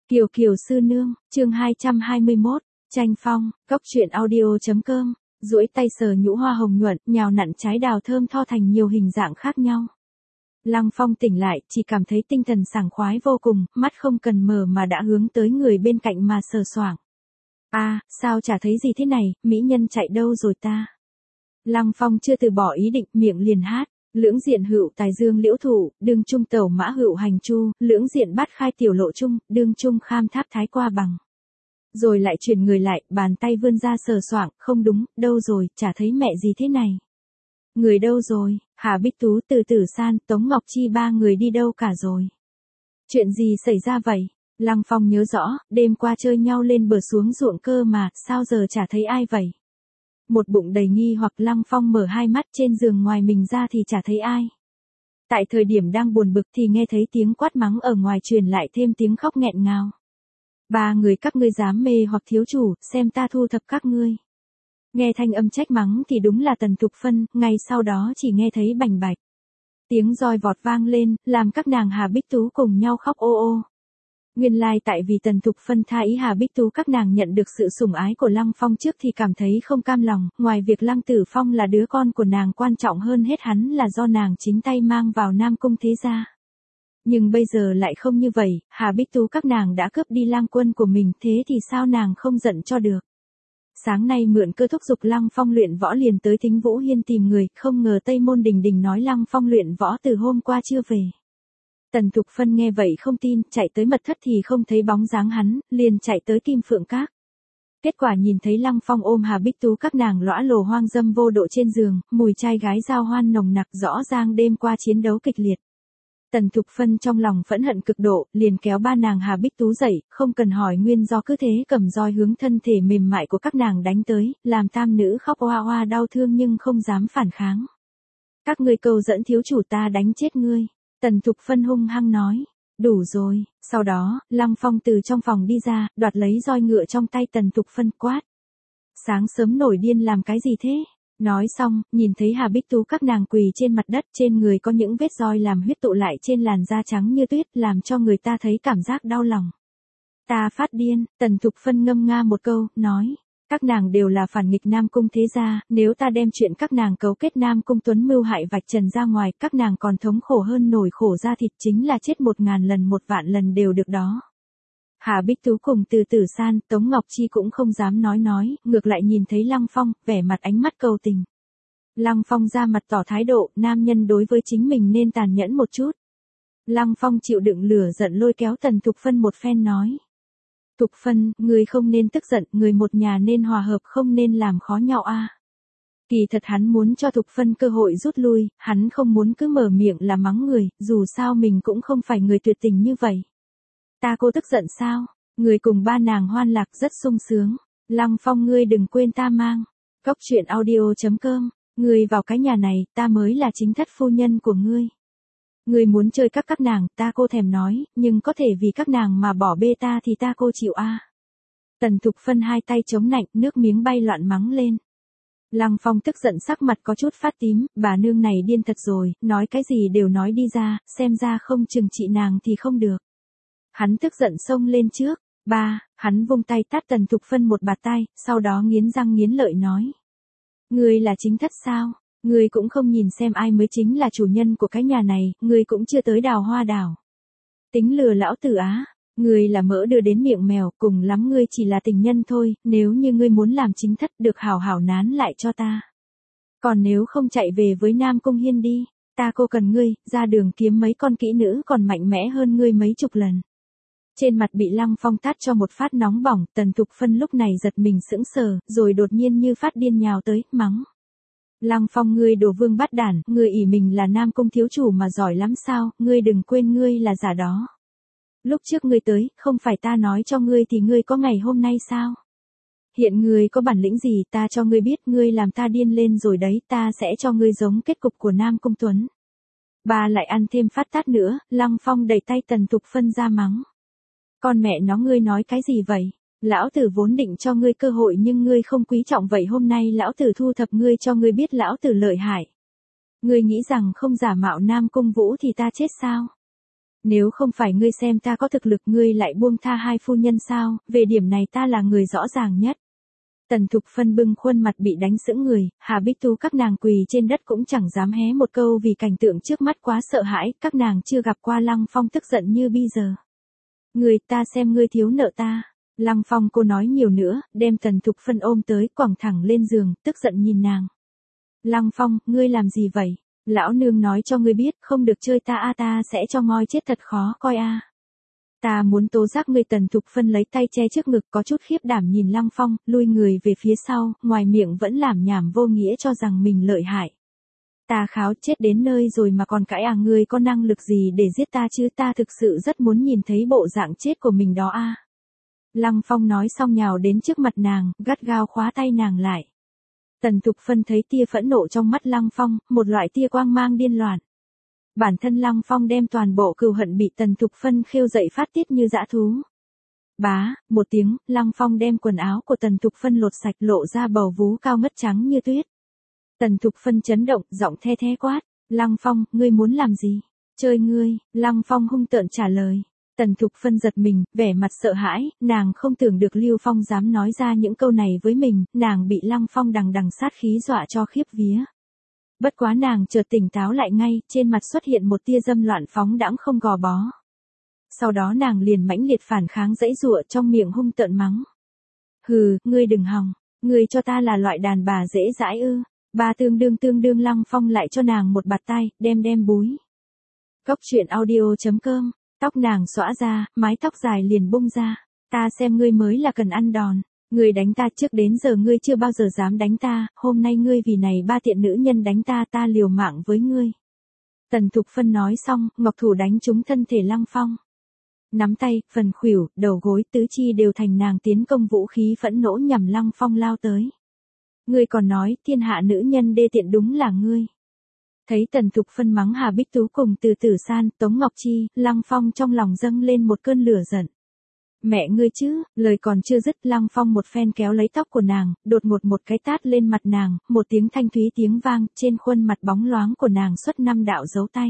Kiều Kiều sư nương, chương 221, tranh phong, góc truyện audio.com, duỗi tay sờ nhũ hoa hồng nhuận, nhào nặn trái đào thơm tho thành nhiều hình dạng khác nhau. Lăng Phong tỉnh lại, chỉ cảm thấy tinh thần sảng khoái vô cùng, mắt không cần mở mà đã hướng tới người bên cạnh mà sờ soạng. Sao chả thấy gì thế này, mỹ nhân chạy đâu rồi ta? Lăng Phong chưa từ bỏ ý định, miệng liền hát. Lưỡng diện hữu tài dương liễu thủ, đương trung tẩu mã hữu hành chu, lưỡng diện bát khai tiểu lộ trung, đương trung kham tháp thái qua bằng. Rồi lại chuyển người lại, bàn tay vươn ra sờ soạng, không đúng, đâu rồi, chả thấy mẹ gì thế này. Người đâu rồi, Hà Bích Tú, Từ Tử San, Tống Ngọc Chi ba người đi đâu cả rồi. Chuyện gì xảy ra vậy? Lăng Phong nhớ rõ, đêm qua chơi nhau lên bờ xuống ruộng cơ mà, sao giờ chả thấy ai vậy? Một bụng đầy nghi hoặc Lăng Phong mở hai mắt, trên giường ngoài mình ra thì chả thấy ai. Tại thời điểm đang buồn bực thì nghe thấy tiếng quát mắng ở ngoài truyền lại thêm tiếng khóc nghẹn ngào. Ba người các ngươi dám mê hoặc thiếu chủ, xem ta thu thập các ngươi. Nghe thanh âm trách mắng thì đúng là Tần Thục Phân, ngay sau đó chỉ nghe thấy bành bạch. Tiếng roi vọt vang lên, làm các nàng Hà Bích Tú cùng nhau khóc ô ô. Nguyên lai tại vì Tần Thục Phân tha ý Hà Bích Tú các nàng nhận được sự sủng ái của Lăng Phong trước thì cảm thấy không cam lòng, ngoài việc Lăng Tử Phong là đứa con của nàng quan trọng hơn hết hắn là do nàng chính tay mang vào Nam Cung thế gia. Nhưng bây giờ lại không như vậy, Hà Bích Tú các nàng đã cướp đi lang quân của mình, thế thì sao nàng không giận cho được. Sáng nay mượn cơ thúc giục Lăng Phong luyện võ liền tới Thính Vũ Hiên tìm người, không ngờ Tây Môn Đình Đình nói Lăng Phong luyện võ từ hôm qua chưa về. Tần Thục Phân nghe vậy không tin, chạy tới mật thất thì không thấy bóng dáng hắn, liền chạy tới Kim Phượng Các. Kết quả nhìn thấy Lăng Phong ôm Hà Bích Tú các nàng lõa lồ hoang dâm vô độ trên giường, mùi trai gái giao hoan nồng nặc rõ ràng đêm qua chiến đấu kịch liệt. Tần Thục Phân trong lòng phẫn hận cực độ, liền kéo ba nàng Hà Bích Tú dậy, không cần hỏi nguyên do cứ thế cầm roi hướng thân thể mềm mại của các nàng đánh tới, làm tam nữ khóc oa oa đau thương nhưng không dám phản kháng. Các ngươi câu dẫn thiếu chủ ta đánh chết ngươi. Tần Thục Phân hung hăng nói, đủ rồi, sau đó, Lăng Phong từ trong phòng đi ra, đoạt lấy roi ngựa trong tay Tần Thục Phân quát. Sáng sớm nổi điên làm cái gì thế? Nói xong, nhìn thấy Hà Bích Tú các nàng quỳ trên mặt đất, trên người có những vết roi làm huyết tụ lại trên làn da trắng như tuyết, làm cho người ta thấy cảm giác đau lòng. Ta phát điên, Tần Thục Phân ngâm nga một câu, nói. Các nàng đều là phản nghịch Nam Cung thế gia, nếu ta đem chuyện các nàng cấu kết Nam Cung Tuấn mưu hại vạch trần ra ngoài, các nàng còn thống khổ hơn nổi khổ ra thịt, chính là chết 1000 lần 1 vạn lần đều được đó. Hà Bích Tú cùng Từ Tử San, Tống Ngọc Chi cũng không dám nói, ngược lại nhìn thấy Lăng Phong, vẻ mặt ánh mắt cầu tình. Lăng Phong ra mặt tỏ thái độ, nam nhân đối với chính mình nên tàn nhẫn một chút. Lăng Phong chịu đựng lửa giận lôi kéo Tần Thục Phân một phen nói. Thục Phân, người không nên tức giận, người một nhà nên hòa hợp, không nên làm khó nhau a. Kỳ thật hắn muốn cho Thục Phân cơ hội rút lui, hắn không muốn cứ mở miệng là mắng người, dù sao mình cũng không phải người tuyệt tình như vậy. Ta cô tức giận sao? Người cùng ba nàng hoan lạc rất sung sướng. Lăng Phong ngươi đừng quên ta mang. Góc truyện audio.com, ngươi vào cái nhà này, ta mới là chính thất phu nhân của ngươi. Ngươi muốn chơi các nàng, ta cô thèm nói, nhưng có thể vì các nàng mà bỏ bê ta thì ta cô chịu a. Tần Thục Phân hai tay chống nạnh, nước miếng bay loạn mắng lên. Lăng Phong tức giận sắc mặt có chút phát tím, bà nương này điên thật rồi, nói cái gì đều nói đi ra, xem ra không chừng trị nàng thì không được. Hắn tức giận xông lên trước, hắn vung tay tát Tần Thục Phân một bạt tai, sau đó nghiến răng nghiến lợi nói. Ngươi là chính thất sao? Ngươi cũng không nhìn xem ai mới chính là chủ nhân của cái nhà này, ngươi cũng chưa tới đào hoa đảo. Tính lừa lão tử á, ngươi là mỡ đưa đến miệng mèo, cùng lắm ngươi chỉ là tình nhân thôi, nếu như ngươi muốn làm chính thất được hảo hảo nán lại cho ta. Còn nếu không chạy về với Nam Cung Hiên đi, ta cô cần ngươi, ra đường kiếm mấy con kỹ nữ còn mạnh mẽ hơn ngươi mấy chục lần. Trên mặt bị Lăng Phong tát cho một phát nóng bỏng, Tần Thục Phân lúc này giật mình sững sờ, rồi đột nhiên như phát điên nhào tới, mắng. Lăng Phong ngươi đồ vương bát đản, ngươi ỷ mình là Nam Cung thiếu chủ mà giỏi lắm sao, ngươi đừng quên ngươi là giả đó. Lúc trước ngươi tới, không phải ta nói cho ngươi thì ngươi có ngày hôm nay sao? Hiện ngươi có bản lĩnh gì ta cho ngươi biết, ngươi làm ta điên lên rồi đấy, ta sẽ cho ngươi giống kết cục của Nam Cung Tuấn. Bà lại ăn thêm phát tát nữa, Lăng Phong đẩy tay Tần Thục Phân ra mắng. Con mẹ nó ngươi nói cái gì vậy? Lão tử vốn định cho ngươi cơ hội nhưng ngươi không quý trọng vậy hôm nay lão tử thu thập ngươi cho ngươi biết lão tử lợi hại. Ngươi nghĩ rằng không giả mạo Nam Cung Vũ thì ta chết sao? Nếu không phải ngươi xem ta có thực lực ngươi lại buông tha hai phu nhân sao, về điểm này ta là người rõ ràng nhất. Tần Thục Phân bưng khuôn mặt bị đánh sững người, Hà Bích Tú các nàng quỳ trên đất cũng chẳng dám hé một câu vì cảnh tượng trước mắt quá sợ hãi, các nàng chưa gặp qua Lăng Phong tức giận như bây giờ. Người ta xem ngươi thiếu nợ ta. Lăng Phong cô nói nhiều nữa, đem Tần Thục Phân ôm tới quẳng thẳng lên giường, tức giận nhìn nàng. Lăng Phong, ngươi làm gì vậy? Lão nương nói cho ngươi biết, không được chơi ta ta sẽ cho ngoi chết thật khó coi a. Ta muốn tố giác ngươi. Tần Thục Phân lấy tay che trước ngực có chút khiếp đảm nhìn Lăng Phong, lui người về phía sau, ngoài miệng vẫn làm nhảm vô nghĩa cho rằng mình lợi hại. Ta kháo chết đến nơi rồi mà còn cãi ngươi có năng lực gì để giết ta chứ, ta thực sự rất muốn nhìn thấy bộ dạng chết của mình đó a. Lăng Phong nói xong nhào đến trước mặt nàng, gắt gao khóa tay nàng lại. Tần Thục Phân thấy tia phẫn nộ trong mắt Lăng Phong, một loại tia quang mang điên loạn. Bản thân Lăng Phong đem toàn bộ cừu hận bị Tần Thục Phân khêu dậy phát tiết như dã thú. Bá, một tiếng, Lăng Phong đem quần áo của Tần Thục Phân lột sạch lộ ra bầu vú cao ngất trắng như tuyết. Tần Thục Phân chấn động, giọng the thé quát. Lăng Phong, ngươi muốn làm gì? Chơi ngươi. Lăng Phong hung tợn trả lời. Tần Thục Phân giật mình, vẻ mặt sợ hãi, nàng không tưởng được Lưu Phong dám nói ra những câu này với mình, nàng bị Lăng Phong đằng đằng sát khí dọa cho khiếp vía. Bất quá nàng chợt tỉnh táo lại ngay, trên mặt xuất hiện một tia dâm loạn phóng đãng không gò bó. Sau đó nàng liền mãnh liệt phản kháng giãy giụa trong miệng hung tợn mắng. Hừ, ngươi đừng hòng, ngươi cho ta là loại đàn bà dễ dãi ư? Ba tương đương Lăng Phong lại cho nàng một bạt tay, đem búi. Cốc truyện audio.com. Tóc nàng xõa ra, mái tóc dài liền bung ra. Ta xem ngươi mới là cần ăn đòn. Ngươi đánh ta trước đến giờ ngươi chưa bao giờ dám đánh ta, hôm nay ngươi vì này ba tiện nữ nhân đánh ta ta liều mạng với ngươi. Tần Thục Phân nói xong, ngọc thủ đánh trúng thân thể Lăng Phong. Nắm tay, phần khuỷu, đầu gối tứ chi đều thành nàng tiến công vũ khí phẫn nộ nhằm Lăng Phong lao tới. Ngươi còn nói, thiên hạ nữ nhân đê tiện đúng là ngươi. Thấy Tần Thục Phân mắng Hà Bích Tú cùng Từ Tử San, Tống Ngọc Chi, Lăng Phong trong lòng dâng lên một cơn lửa giận. Mẹ ngươi chứ, lời còn chưa dứt Lăng Phong một phen kéo lấy tóc của nàng, đột ngột một cái tát lên mặt nàng, một tiếng thanh thúy tiếng vang, trên khuôn mặt bóng loáng của nàng xuất 5 đạo dấu tay.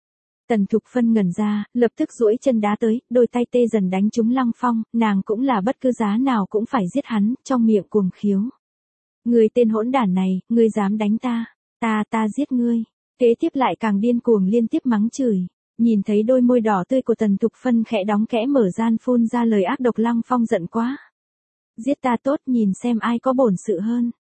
Tần Thục Phân ngẩn ra, lập tức duỗi chân đá tới, đôi tay tê dần đánh trúng Lăng Phong, nàng cũng là bất cứ giá nào cũng phải giết hắn, trong miệng cuồng khiếu. Ngươi tên hỗn đản này, ngươi dám đánh ta, ta giết ngươi. Kế tiếp lại càng điên cuồng liên tiếp mắng chửi. Nhìn thấy đôi môi đỏ tươi của Tần Thục Phân khẽ đóng kẽ mở gian phun ra lời ác độc Lăng Phong giận quá. Giết ta tốt nhìn xem ai có bổn sự hơn.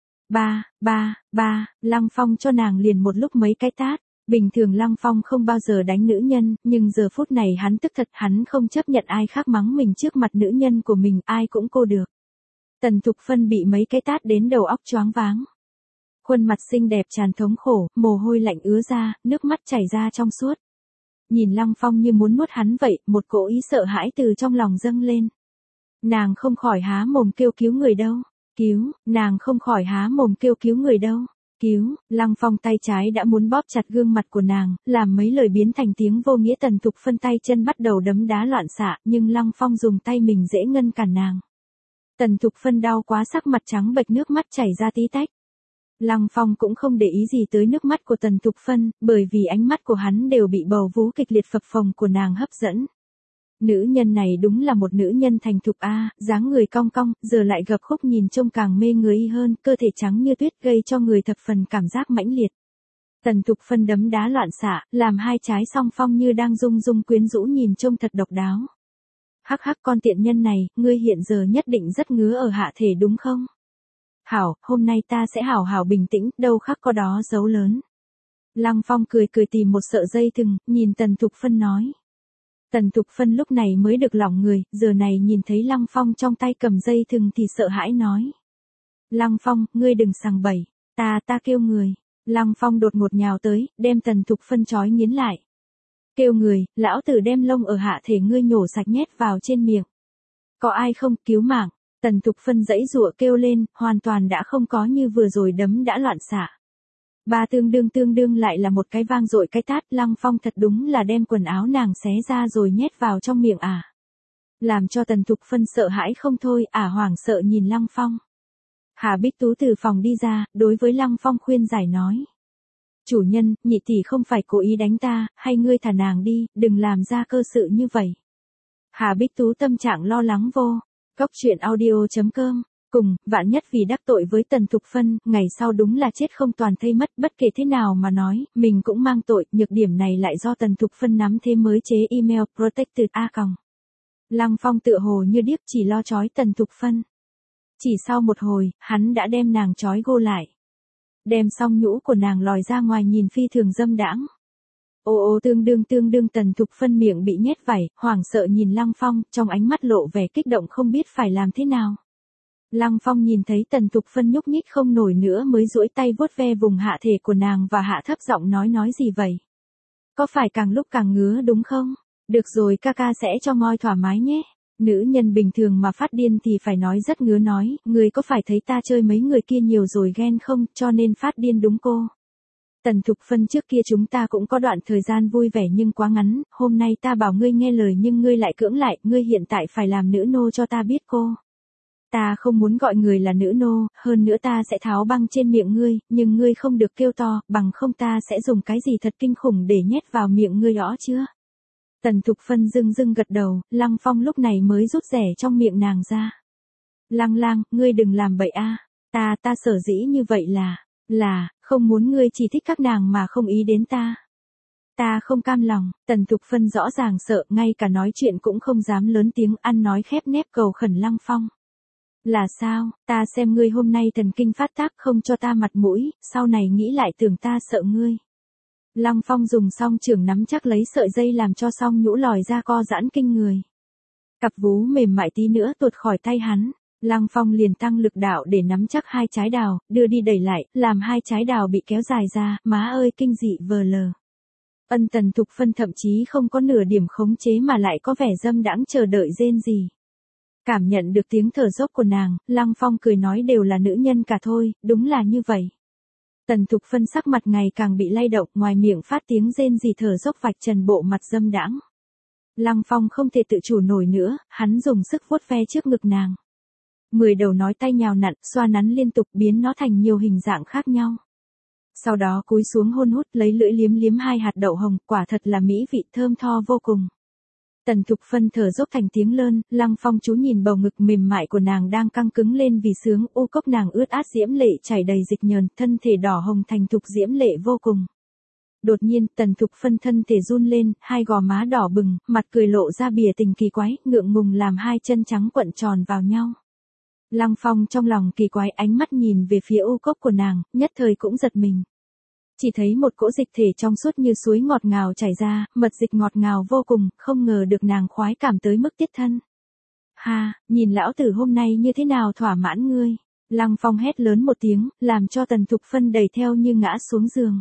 Lăng Phong cho nàng liền một lúc mấy cái tát. Bình thường Lăng Phong không bao giờ đánh nữ nhân, nhưng giờ phút này hắn tức thật, hắn không chấp nhận ai khác mắng mình trước mặt nữ nhân của mình, ai cũng cô được. Tần Thục Phân bị mấy cái tát đến đầu óc choáng váng. Khuôn mặt xinh đẹp tràn thống khổ, mồ hôi lạnh ứa ra, nước mắt chảy ra trong suốt. Nhìn Lăng Phong như muốn nuốt hắn vậy, một cỗ ý sợ hãi từ trong lòng dâng lên. Nàng không khỏi há mồm kêu cứu người đâu. Nàng không khỏi há mồm kêu cứu người đâu. Lăng Phong tay trái đã muốn bóp chặt gương mặt của nàng, làm mấy lời biến thành tiếng vô nghĩa. Tần Thục Phân tay chân bắt đầu đấm đá loạn xạ, nhưng Lăng Phong dùng tay mình dễ ngăn cản nàng. Tần Thục Phân đau quá sắc mặt trắng bệch nước mắt chảy ra tí tách. Lăng Phong cũng không để ý gì tới nước mắt của Tần Thục Phân, bởi vì ánh mắt của hắn đều bị bầu vú kịch liệt phập phồng của nàng hấp dẫn. Nữ nhân này đúng là một nữ nhân thành thục dáng người cong cong, giờ lại gập khúc nhìn trông càng mê người y hơn, cơ thể trắng như tuyết gây cho người thập phần cảm giác mãnh liệt. Tần Thục Phân đấm đá loạn xạ, làm hai trái song phong như đang rung rung quyến rũ nhìn trông thật độc đáo. Hắc hắc con tiện nhân này, ngươi hiện giờ nhất định rất ngứa ở hạ thể đúng không? Hảo, hôm nay ta sẽ hảo bình tĩnh, đâu khác có đó dấu lớn. Lăng Phong cười tìm một sợi dây thừng, nhìn Tần Thục Phân nói. Tần Thục Phân lúc này mới được lỏng người, giờ này nhìn thấy Lăng Phong trong tay cầm dây thừng thì sợ hãi nói. Lăng Phong, ngươi đừng sằng bậy, ta kêu người. Lăng Phong đột ngột nhào tới, đem Tần Thục Phân trói nghiến lại. Kêu người, lão tử đem lông ở hạ thể ngươi nhổ sạch nhét vào trên miệng. Có ai không, cứu mạng. Tần Thục Phân giãy giụa kêu lên, hoàn toàn đã không có như vừa rồi đấm đã loạn xạ. Ba tương đương lại là một cái vang dội cái tát. Lăng Phong thật đúng là đem quần áo nàng xé ra rồi nhét vào trong miệng Làm cho Tần Thục Phân sợ hãi không thôi, hoảng sợ nhìn Lăng Phong. Hà Bích Tú từ phòng đi ra, đối với Lăng Phong khuyên giải nói. Chủ nhân, nhị tỷ không phải cố ý đánh ta, hay ngươi thả nàng đi, đừng làm ra cơ sự như vậy. Hà Bích Tú tâm trạng lo lắng vô. Cốc truyện audio.com. Cùng, vạn nhất vì đắc tội với Tần Thục Phân, ngày sau đúng là chết không toàn thây mất, bất kể thế nào mà nói, mình cũng mang tội, nhược điểm này lại do Tần Thục Phân nắm thế mới chế email protected a còng. Lăng Phong tựa hồ như điếc chỉ lo trói Tần Thục Phân. Chỉ sau một hồi, hắn đã đem nàng trói gô lại. Đem xong nhũ của nàng lòi ra ngoài nhìn phi thường dâm đãng. Ô tương đương Tần Thục Phân miệng bị nhét vảy, hoảng sợ nhìn Lăng Phong, trong ánh mắt lộ vẻ kích động không biết phải làm thế nào. Lăng Phong nhìn thấy Tần Thục Phân nhúc nhích không nổi nữa mới duỗi tay vuốt ve vùng hạ thể của nàng và hạ thấp giọng nói gì vậy? Có phải càng lúc càng ngứa đúng không? Được rồi ca ca sẽ cho moi thoải mái nhé. Nữ nhân bình thường mà phát điên thì phải nói rất ngứa nói, người có phải thấy ta chơi mấy người kia nhiều rồi ghen không, cho nên phát điên đúng cô. Tần Thục Phân trước kia chúng ta cũng có đoạn thời gian vui vẻ nhưng quá ngắn, hôm nay ta bảo ngươi nghe lời nhưng ngươi lại cưỡng lại, ngươi hiện tại phải làm nữ nô cho ta biết cô. Ta không muốn gọi người là nữ nô, hơn nữa ta sẽ tháo băng trên miệng ngươi, nhưng ngươi không được kêu to, bằng không ta sẽ dùng cái gì thật kinh khủng để nhét vào miệng ngươi rõ chưa? Tần Thục Phân dưng gật đầu, Lăng Phong lúc này mới rút rẻ trong miệng nàng ra. Lang, ngươi đừng làm bậy a. Ta sở dĩ như vậy là, không muốn ngươi chỉ thích các nàng mà không ý đến ta. Ta không cam lòng, Tần Thục Phân rõ ràng sợ, ngay cả nói chuyện cũng không dám lớn tiếng ăn nói khép nép cầu khẩn Lăng Phong. Là sao, ta xem ngươi hôm nay thần kinh phát tác không cho ta mặt mũi, sau này nghĩ lại tưởng ta sợ ngươi. Lăng Phong dùng song chưởng nắm chắc lấy sợi dây làm cho song nhũ lòi ra co giãn kinh người. Cặp vú mềm mại tí nữa tuột khỏi tay hắn. Lăng Phong liền tăng lực đạo để nắm chắc hai trái đào, đưa đi đẩy lại, làm hai trái đào bị kéo dài ra, má ơi kinh dị vờ lờ. Tần Thục Phân thậm chí không có nửa điểm khống chế mà lại có vẻ dâm đãng chờ đợi rên gì. Cảm nhận được tiếng thở dốc của nàng, Lăng Phong cười nói đều là nữ nhân cả thôi, đúng là như vậy. Tần Thục Phân sắc mặt ngày càng bị lay động, ngoài miệng phát tiếng rên rỉ thở dốc vạch trần bộ mặt dâm đãng. Lăng Phong không thể tự chủ nổi nữa, hắn dùng sức vuốt ve trước ngực nàng. 10 đầu nói tay nhào nặn, xoa nắn liên tục biến nó thành nhiều hình dạng khác nhau. Sau đó cúi xuống hôn hút lấy lưỡi liếm hai hạt đậu hồng, quả thật là mỹ vị thơm tho vô cùng. Tần Thục Phân thở dốc thành tiếng lơn, Lăng Phong chú nhìn bầu ngực mềm mại của nàng đang căng cứng lên vì sướng, u cốc nàng ướt át diễm lệ chảy đầy dịch nhờn, thân thể đỏ hồng thành thục diễm lệ vô cùng. Đột nhiên, Tần Thục Phân thân thể run lên, hai gò má đỏ bừng, mặt cười lộ ra bìa tình kỳ quái, ngượng ngùng làm hai chân trắng quặn tròn vào nhau. Lăng Phong trong lòng kỳ quái ánh mắt nhìn về phía u cốc của nàng, nhất thời cũng giật mình. Chỉ thấy một cỗ dịch thể trong suốt như suối ngọt ngào chảy ra, mật dịch ngọt ngào vô cùng, không ngờ được nàng khoái cảm tới mức tiết thân. Ha, nhìn lão tử hôm nay như thế nào thỏa mãn ngươi. Lăng Phong hét lớn một tiếng, làm cho Tần Thục Phân đẩy theo như ngã xuống giường.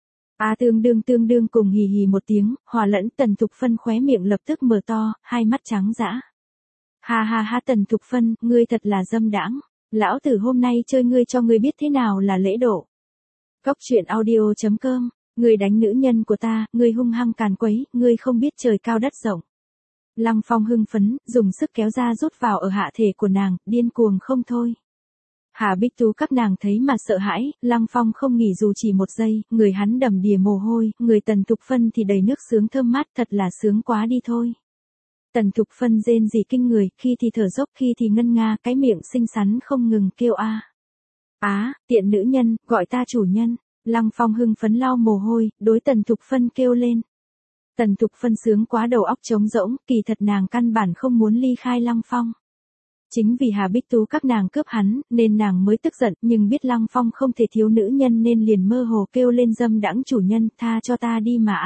Tương đương cùng hì hì một tiếng, hòa lẫn Tần Thục Phân khóe miệng lập tức mở to, hai mắt trắng dã. Ha Tần Thục Phân, ngươi thật là dâm đãng. Lão tử hôm nay chơi ngươi cho ngươi biết thế nào là lễ độ. Cốc truyện audio.com, ngươi đánh nữ nhân của ta, ngươi hung hăng càn quấy, ngươi không biết trời cao đất rộng. Lăng Phong hưng phấn, dùng sức kéo ra rút vào ở hạ thể của nàng, điên cuồng không thôi. Hà Bích Tú các nàng thấy mà sợ hãi, Lăng Phong không nghỉ dù chỉ một giây, người hắn đầm đìa mồ hôi, người Tần Thục Phân thì đầy nước sướng thơm mát, thật là sướng quá đi thôi. Tần Thục Phân rên rỉ kinh người, khi thì thở dốc khi thì ngân nga, cái miệng xinh xắn không ngừng kêu a. Tiện nữ nhân, gọi ta chủ nhân. Lăng Phong hưng phấn lau mồ hôi, đối Tần Thục Phân kêu lên. Tần Thục Phân sướng quá đầu óc trống rỗng, kỳ thật nàng căn bản không muốn ly khai Lăng Phong. Chính vì Hà Bích Tú các nàng cướp hắn, nên nàng mới tức giận, nhưng biết Lăng Phong không thể thiếu nữ nhân nên liền mơ hồ kêu lên dâm đãng chủ nhân, tha cho ta đi mà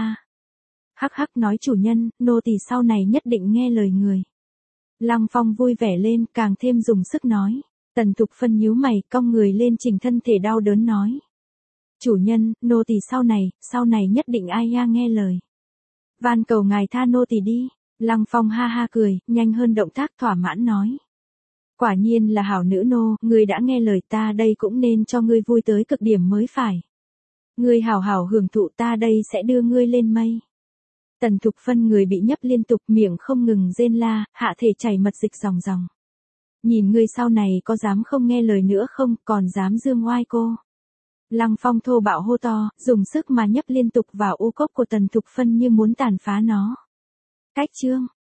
Hắc nói chủ nhân, nô tỳ sau này nhất định nghe lời người. Lăng Phong vui vẻ lên, càng thêm dùng sức nói. Tần Thục Phân nhíu mày, cong người lên chỉnh thân thể đau đớn nói. Chủ nhân, nô tỳ sau này nhất định nghe lời. Van cầu ngài tha nô tỳ đi. Lăng Phong ha cười, nhanh hơn động tác thỏa mãn nói. Quả nhiên là hảo nữ nô, ngươi đã nghe lời ta đây cũng nên cho ngươi vui tới cực điểm mới phải. Ngươi hảo hưởng thụ ta đây sẽ đưa ngươi lên mây. Tần Thục Phân người bị nhấp liên tục miệng không ngừng rên la, hạ thể chảy mật dịch ròng. Nhìn ngươi sau này có dám không nghe lời nữa không, còn dám dương oai cô. Lăng Phong thô bạo hô to, dùng sức mà nhấp liên tục vào u cốc của Tần Thục Phân như muốn tàn phá nó. Cách chương